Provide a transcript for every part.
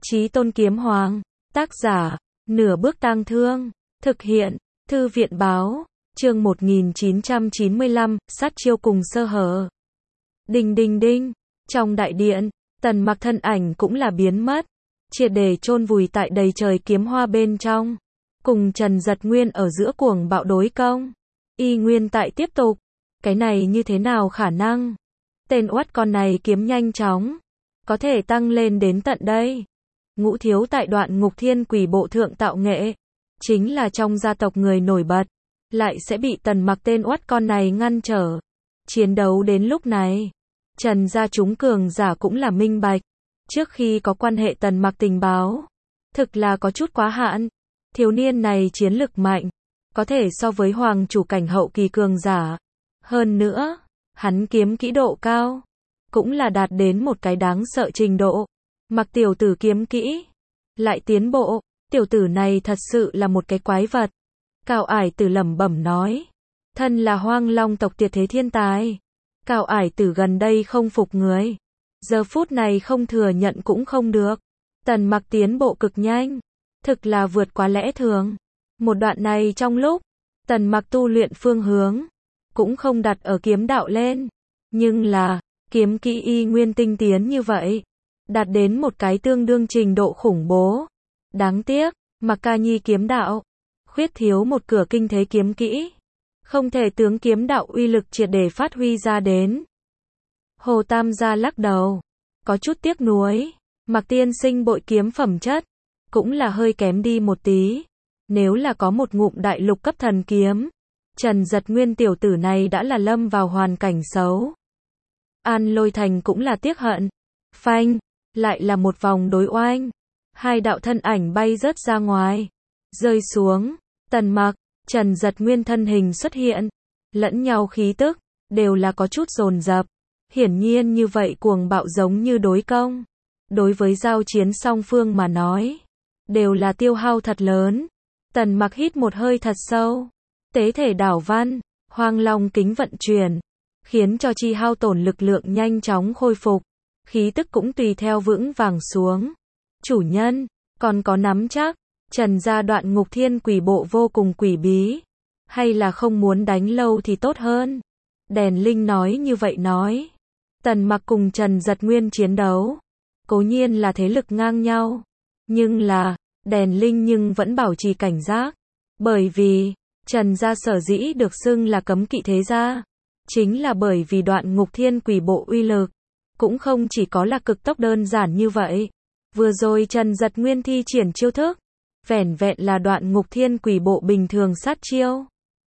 Chí Tôn Kiếm Hoàng, tác giả, Nửa Bước Tang Thương, thực hiện, Thư viện báo, chương 1995, sát chiêu cùng sơ hở. Đinh đinh đinh, trong đại điện, Tần Mặc thân ảnh cũng là biến mất, triệt để chôn vùi tại đầy trời kiếm hoa bên trong, cùng Trần Dật Nguyên ở giữa cuồng bạo đối công. Y Nguyên tại tiếp tục, cái này như thế nào khả năng? Tên oát con này kiếm nhanh chóng, có thể tăng lên đến tận đây. Ngũ thiếu tại Đoạn Ngục Thiên Quỷ Bộ thượng tạo nghệ, chính là trong gia tộc người nổi bật, lại sẽ bị Tần Mặc tên oát con này ngăn trở. Chiến đấu đến lúc này, Trần gia chúng cường giả cũng là minh bạch, trước khi có quan hệ Tần Mặc tình báo, thực là có chút quá hạn. Thiếu niên này chiến lực mạnh, có thể so với hoàng chủ cảnh hậu kỳ cường giả. Hơn nữa, hắn kiếm kỹ độ cao, cũng là đạt đến một cái đáng sợ trình độ. Mặc tiểu tử kiếm kỹ, lại tiến bộ, tiểu tử này thật sự là một cái quái vật. Cao Ải Tử lẩm bẩm nói, thân là Hoang Long tộc tuyệt thế thiên tài. Cao Ải Tử gần đây không phục người, giờ phút này không thừa nhận cũng không được. Tần Mặc tiến bộ cực nhanh, thực là vượt quá lẽ thường. Một đoạn này trong lúc, Tần Mặc tu luyện phương hướng, cũng không đặt ở kiếm đạo lên, nhưng là, kiếm kỹ y nguyên tinh tiến như vậy, đạt đến một cái tương đương trình độ khủng bố. Đáng tiếc, Mặc Ca Nhi kiếm đạo, khuyết thiếu một cửa kinh thế kiếm kỹ, không thể tướng kiếm đạo uy lực triệt để phát huy ra đến. Hồ Tam gia lắc đầu, có chút tiếc nuối, Mặc tiên sinh bội kiếm phẩm chất, cũng là hơi kém đi một tí. Nếu là có một ngụm đại lục cấp thần kiếm, Trần Dật Nguyên tiểu tử này đã là lâm vào hoàn cảnh xấu. An Lôi Thành cũng là tiếc hận. Phanh, lại là một vòng đối oanh. Hai đạo thân ảnh bay rớt ra ngoài, rơi xuống. Tần Mặc, Trần Dật Nguyên thân hình xuất hiện, lẫn nhau khí tức, đều là có chút dồn dập. Hiển nhiên như vậy cuồng bạo giống như đối công. Đối với giao chiến song phương mà nói, đều là tiêu hao thật lớn. Tần Mặc hít một hơi thật sâu, tế thể đảo văn, Hoang Long kính vận chuyển, khiến cho chi hao tổn lực lượng nhanh chóng khôi phục, khí tức cũng tùy theo vững vàng xuống. Chủ nhân, còn có nắm chắc, Trần gia Đoạn Ngục Thiên Quỷ Bộ vô cùng quỷ bí, hay là không muốn đánh lâu thì tốt hơn. Đèn Linh nói như vậy nói. Tần Mặc cùng Trần Dật Nguyên chiến đấu, cố nhiên là thế lực ngang nhau, nhưng là, Đèn Linh nhưng vẫn bảo trì cảnh giác, bởi vì, Trần gia sở dĩ được xưng là cấm kỵ thế gia, chính là bởi vì Đoạn Ngục Thiên Quỷ Bộ uy lực, cũng không chỉ có là cực tốc đơn giản như vậy. Vừa rồi Trần Dật Nguyên thi triển chiêu thức, vẻn vẹn là Đoạn Ngục Thiên Quỷ Bộ bình thường sát chiêu,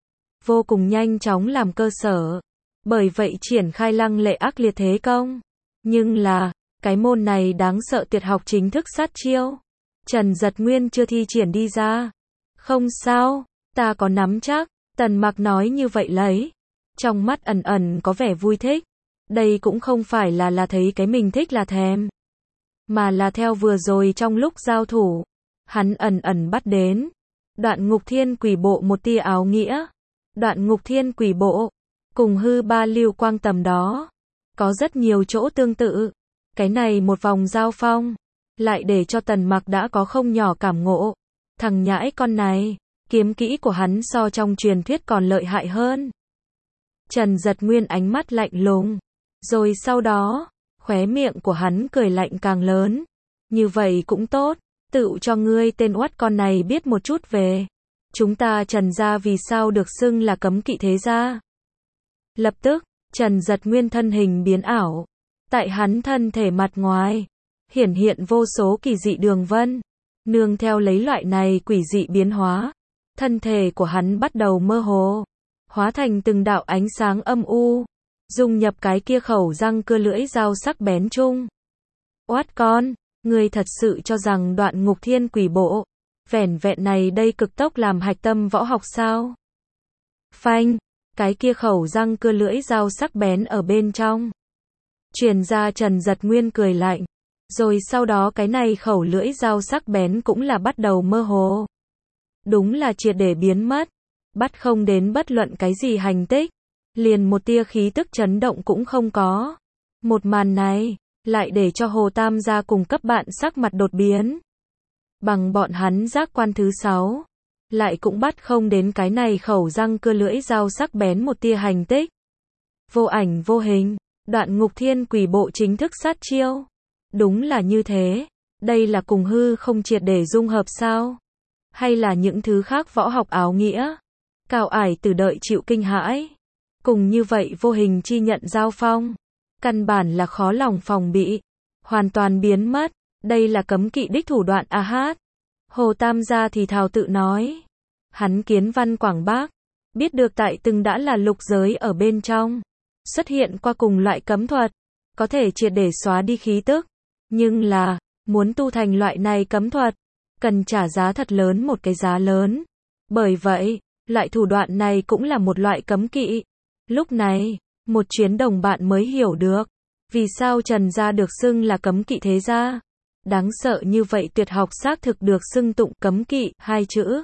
vô cùng nhanh chóng làm cơ sở, bởi vậy triển khai lăng lệ ác liệt thế công. Nhưng là, cái môn này đáng sợ tuyệt học chính thức sát chiêu, Trần Dật Nguyên chưa thi triển đi ra. Không sao, ta có nắm chắc, Tần Mặc nói như vậy lấy. Trong mắt ẩn ẩn có vẻ vui thích. Đây cũng không phải là thấy cái mình thích là thèm, mà là theo vừa rồi trong lúc giao thủ, hắn ẩn ẩn bắt đến Đoạn Ngục Thiên Quỷ Bộ một tia áo nghĩa. Đoạn Ngục Thiên Quỷ Bộ, cùng hư ba lưu quang tầm đó, có rất nhiều chỗ tương tự. Cái này một vòng giao phong, lại để cho Tần Mặc đã có không nhỏ cảm ngộ. Thằng nhãi con này, kiếm kỹ của hắn so trong truyền thuyết còn lợi hại hơn. Trần Dật Nguyên ánh mắt lạnh lùng, rồi sau đó, khóe miệng của hắn cười lạnh càng lớn. Như vậy cũng tốt, tự cho ngươi tên oát con này biết một chút về chúng ta Trần gia vì sao được xưng là cấm kỵ thế gia. Lập tức, Trần Dật Nguyên thân hình biến ảo, tại hắn thân thể mặt ngoài, hiển hiện vô số kỳ dị đường vân. Nương theo lấy loại này quỷ dị biến hóa, thân thể của hắn bắt đầu mơ hồ, hóa thành từng đạo ánh sáng âm u, dung nhập cái kia khẩu răng cưa lưỡi dao sắc bén chung. Oát con, ngươi thật sự cho rằng Đoạn Ngục Thiên Quỷ Bộ, vẻn vẹn này đây cực tốc làm hạch tâm võ học sao? Phanh, cái kia khẩu răng cưa lưỡi dao sắc bén ở bên trong, truyền ra Trần Dật Nguyên cười lạnh. Rồi sau đó cái này khẩu lưỡi dao sắc bén cũng là bắt đầu mơ hồ. Đúng là triệt để biến mất, bắt không đến bất luận cái gì hành tích, liền một tia khí tức chấn động cũng không có. Một màn này, lại để cho Hồ Tam gia cùng cấp bạn sắc mặt đột biến. Bằng bọn hắn giác quan thứ 6, lại cũng bắt không đến cái này khẩu răng cưa lưỡi dao sắc bén một tia hành tích. Vô ảnh vô hình, Đoạn Ngục Thiên Quỷ Bộ chính thức sát chiêu. Đúng là như thế, đây là cùng hư không triệt để dung hợp sao? Hay là những thứ khác võ học áo nghĩa? Cao Ải Tử đợi chịu kinh hãi. Cùng như vậy vô hình chi nhận giao phong, căn bản là khó lòng phòng bị, hoàn toàn biến mất, đây là cấm kỵ đích thủ đoạn a hát. Hồ Tam gia thì thào tự nói, hắn kiến văn quảng bác, biết được tại từng đã là lục giới ở bên trong, xuất hiện qua cùng loại cấm thuật, có thể triệt để xóa đi khí tức, nhưng là, muốn tu thành loại này cấm thuật, cần trả giá thật lớn một cái giá lớn, bởi vậy, loại thủ đoạn này cũng là một loại cấm kỵ. Lúc này, một chuyến đồng bạn mới hiểu được, vì sao Trần gia được xưng là cấm kỵ thế gia. Đáng sợ như vậy tuyệt học xác thực được xưng tụng cấm kỵ, hai chữ.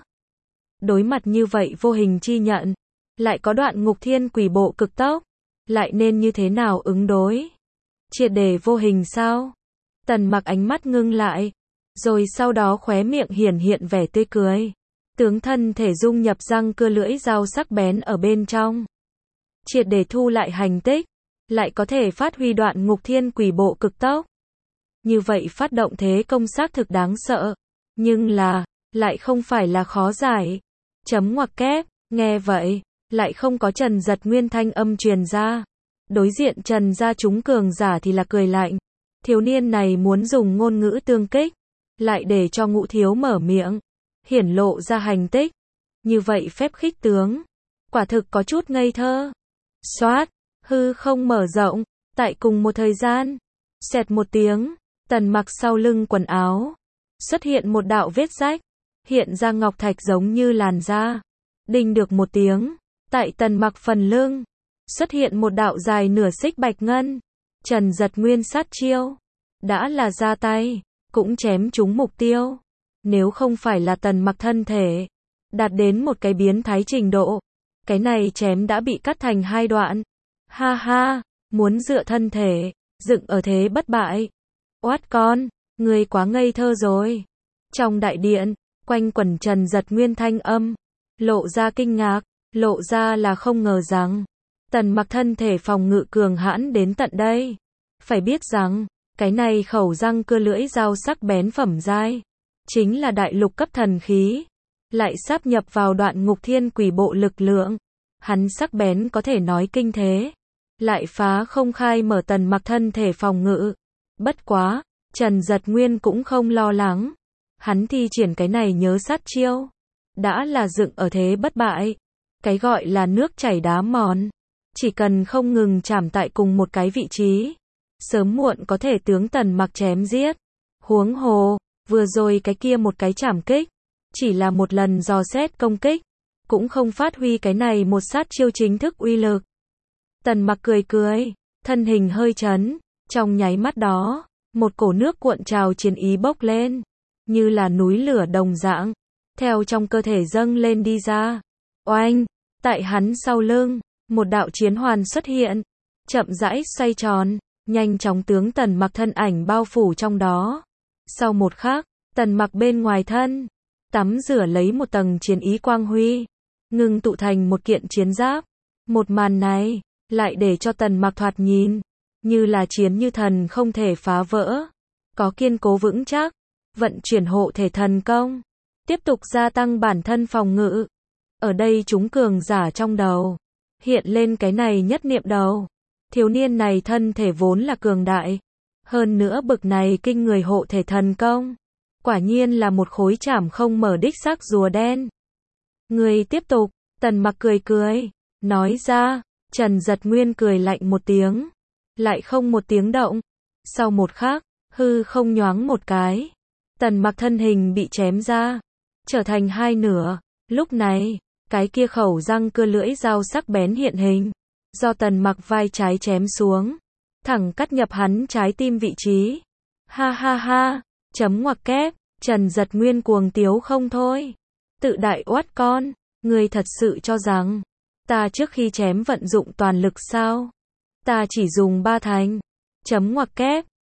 Đối mặt như vậy vô hình chi nhận, lại có Đoạn Ngục Thiên Quỷ Bộ cực tốc, lại nên như thế nào ứng đối? Triệt để vô hình sao? Tần Mặc ánh mắt ngưng lại, rồi sau đó khóe miệng hiển hiện vẻ tươi cười. Tướng thân thể dung nhập răng cưa lưỡi dao sắc bén ở bên trong. Triệt để thu lại hành tích, lại có thể phát huy Đoạn Ngục Thiên Quỷ Bộ cực tốc. Như vậy phát động thế công xác thực đáng sợ, nhưng là, lại không phải là khó giải. Chấm ngoặc kép, nghe vậy, lại không có Trần Giật Nguyên thanh âm truyền ra. Đối diện Trần gia chúng cường giả thì là cười lạnh. Thiếu niên này muốn dùng ngôn ngữ tương kích, lại để cho Ngũ thiếu mở miệng, hiển lộ ra hành tích. Như vậy phép khích tướng, quả thực có chút ngây thơ. Xoát, hư không mở rộng, tại cùng một thời gian, xẹt một tiếng, Tần Mặc sau lưng quần áo, xuất hiện một đạo vết rách, hiện ra ngọc thạch giống như làn da. Đinh được một tiếng, tại Tần Mặc phần lưng, xuất hiện một đạo dài nửa xích bạch ngân. Trần Giật Nguyên sát chiêu, đã là ra tay, cũng chém trúng mục tiêu. Nếu không phải là Tần Mặc thân thể đạt đến một cái biến thái trình độ, cái này chém đã bị cắt thành hai đoạn. Ha ha, muốn dựa thân thể, dựng ở thế bất bại. Oát con, ngươi quá ngây thơ rồi. Trong đại điện, quanh quẩn Trần Giật Nguyên thanh âm, lộ ra kinh ngạc, lộ ra là không ngờ rằng, Tần Mặc thân thể phòng ngự cường hãn đến tận đây. Phải biết rằng, cái này khẩu răng cưa lưỡi dao sắc bén phẩm giai, chính là đại lục cấp thần khí, lại sáp nhập vào Đoạn Ngục Thiên Quỷ Bộ lực lượng. Hắn sắc bén có thể nói kinh thế, lại phá không khai mở Tần Mặc thân thể phòng ngự. Bất quá, Trần Giật Nguyên cũng không lo lắng. Hắn thi triển cái này nhớ sát chiêu, đã là dựng ở thế bất bại. Cái gọi là nước chảy đá mòn, chỉ cần không ngừng chạm tại cùng một cái vị trí, sớm muộn có thể tướng Tần Mặc chém giết. Huống hồ, vừa rồi cái kia một cái chảm kích, chỉ là một lần dò xét công kích, cũng không phát huy cái này một sát chiêu chính thức uy lực. Tần Mặc cười cười, thân hình hơi chấn, trong nháy mắt đó, một cổ nước cuộn trào chiến ý bốc lên, như là núi lửa đồng dạng, theo trong cơ thể dâng lên đi ra. Oanh, tại hắn sau lưng, một đạo chiến hoàn xuất hiện, chậm rãi xoay tròn, nhanh chóng tướng Tần Mặc thân ảnh bao phủ trong đó. Sau một khắc, Tần Mặc bên ngoài thân, tắm rửa lấy một tầng chiến ý quang huy, ngưng tụ thành một kiện chiến giáp. Một màn này, lại để cho Tần Mặc thoạt nhìn, như là chiến như thần không thể phá vỡ, có kiên cố vững chắc, vận chuyển hộ thể thần công, tiếp tục gia tăng bản thân phòng ngự. Ở đây chúng cường giả trong đầu, hiện lên cái này nhất niệm đầu. Thiếu niên này thân thể vốn là cường đại, hơn nữa bực này kinh người hộ thể thần công, quả nhiên là một khối chảm không mở đích xác rùa đen. Người tiếp tục, Tần Mặc cười cười, nói ra. Trần Giật Nguyên cười lạnh một tiếng, lại không một tiếng động. Sau một khắc, hư không nhoáng một cái, Tần Mặc thân hình bị chém ra, trở thành hai nửa. Lúc này, cái kia khẩu răng cưa lưỡi dao sắc bén hiện hình, do Tần Mặc vai trái chém xuống, thẳng cắt nhập hắn trái tim vị trí. Ha ha ha, chấm ngoặc kép, Trần Giật Nguyên cuồng tiếu không thôi. Tự đại oát con, ngươi thật sự cho rằng ta trước khi chém vận dụng toàn lực sao? Ta chỉ dùng 3 thành. Chấm ngoặc kép,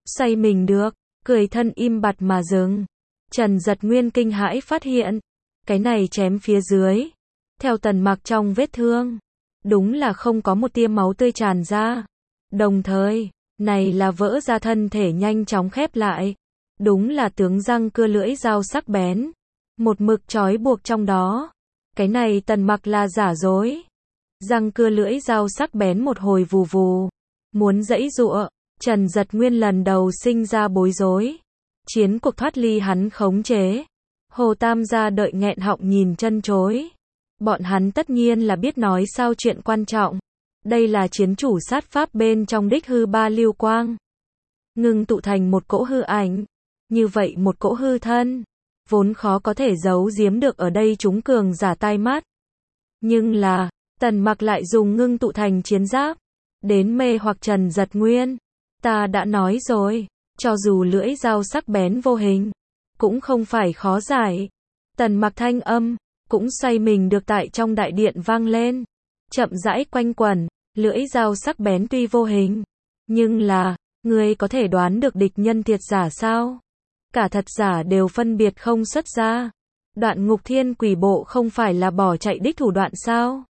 xoay mình được, cười thân im bặt mà dừng. Trần Giật Nguyên kinh hãi phát hiện, cái này chém phía dưới, theo Tần Mặc trong vết thương, đúng là không có một tia máu tươi tràn ra. Đồng thời, này là vỡ ra thân thể nhanh chóng khép lại. Đúng là tướng răng cưa lưỡi dao sắc bén, một mực trói buộc trong đó. Cái này Tần Mặc là giả dối. Răng cưa lưỡi dao sắc bén một hồi vù vù, muốn giãy giụa, Trần Giật Nguyên lần đầu sinh ra bối rối. Chiến cuộc thoát ly hắn khống chế. Hồ Tam gia đợi nghẹn họng nhìn chân chối. Bọn hắn tất nhiên là biết nói sao chuyện quan trọng. Đây là chiến chủ sát pháp bên trong đích hư ba lưu quang. Ngưng tụ thành một cỗ hư ảnh. Như vậy một cỗ hư thân, vốn khó có thể giấu giếm được ở đây chúng cường giả tai mắt. Nhưng là, Tần Mặc lại dùng ngưng tụ thành chiến giáp, đến mê hoặc Trần Giật Nguyên. Ta đã nói rồi, cho dù lưỡi dao sắc bén vô hình, cũng không phải khó giải. Tần Mặc thanh âm, cũng xoay mình được tại trong đại điện vang lên. Chậm rãi quanh quẩn, lưỡi dao sắc bén tuy vô hình, nhưng là, ngươi có thể đoán được địch nhân thiệt giả sao? Cả thật giả đều phân biệt không xuất ra. Đoạn Ngục Thiên Quỷ Bộ không phải là bỏ chạy đích thủ đoạn sao?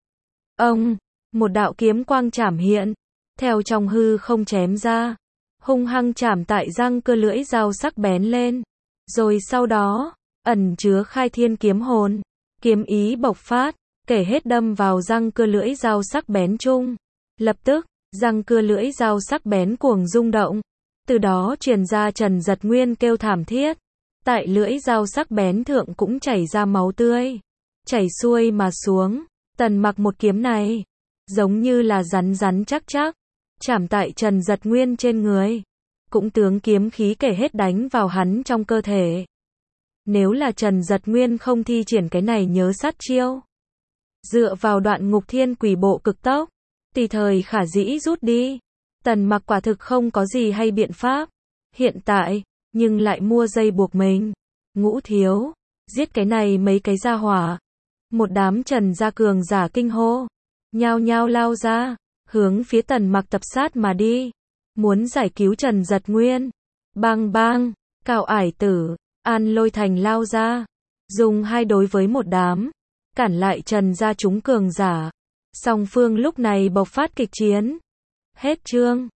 Ông, một đạo kiếm quang chảm hiện, theo trong hư không chém ra, hung hăng chảm tại răng cưa lưỡi dao sắc bén lên. Rồi sau đó, ẩn chứa khai thiên kiếm hồn, kiếm ý bộc phát, kể hết đâm vào răng cưa lưỡi dao sắc bén chung. Lập tức, răng cưa lưỡi dao sắc bén cuồng rung động. Từ đó truyền ra Trần Giật Nguyên kêu thảm thiết. Tại lưỡi dao sắc bén thượng cũng chảy ra máu tươi, chảy xuôi mà xuống. Tần Mặc một kiếm này, giống như là rắn rắn chắc chắc, chảm tại Trần Giật Nguyên trên người. Cũng tướng kiếm khí kể hết đánh vào hắn trong cơ thể. Nếu là Trần Giật Nguyên không thi triển cái này nhớ sát chiêu, dựa vào Đoạn Ngục Thiên Quỷ Bộ cực tốc, tùy thời khả dĩ rút đi. Tần Mặc quả thực không có gì hay biện pháp. Hiện tại, nhưng lại mua dây buộc mình. Ngũ thiếu, giết cái này mấy cái gia hỏa. Một đám Trần gia cường giả kinh hô, nhao nhao lao ra, hướng phía Tần Mặc tập sát mà đi, muốn giải cứu Trần Giật Nguyên. Bang bang, Cao Ải Tử, An Lôi Thành lao ra, dùng 2 đối với 1 đám, cản lại Trần gia chúng cường giả. Song phương lúc này bộc phát kịch chiến. Hết chương.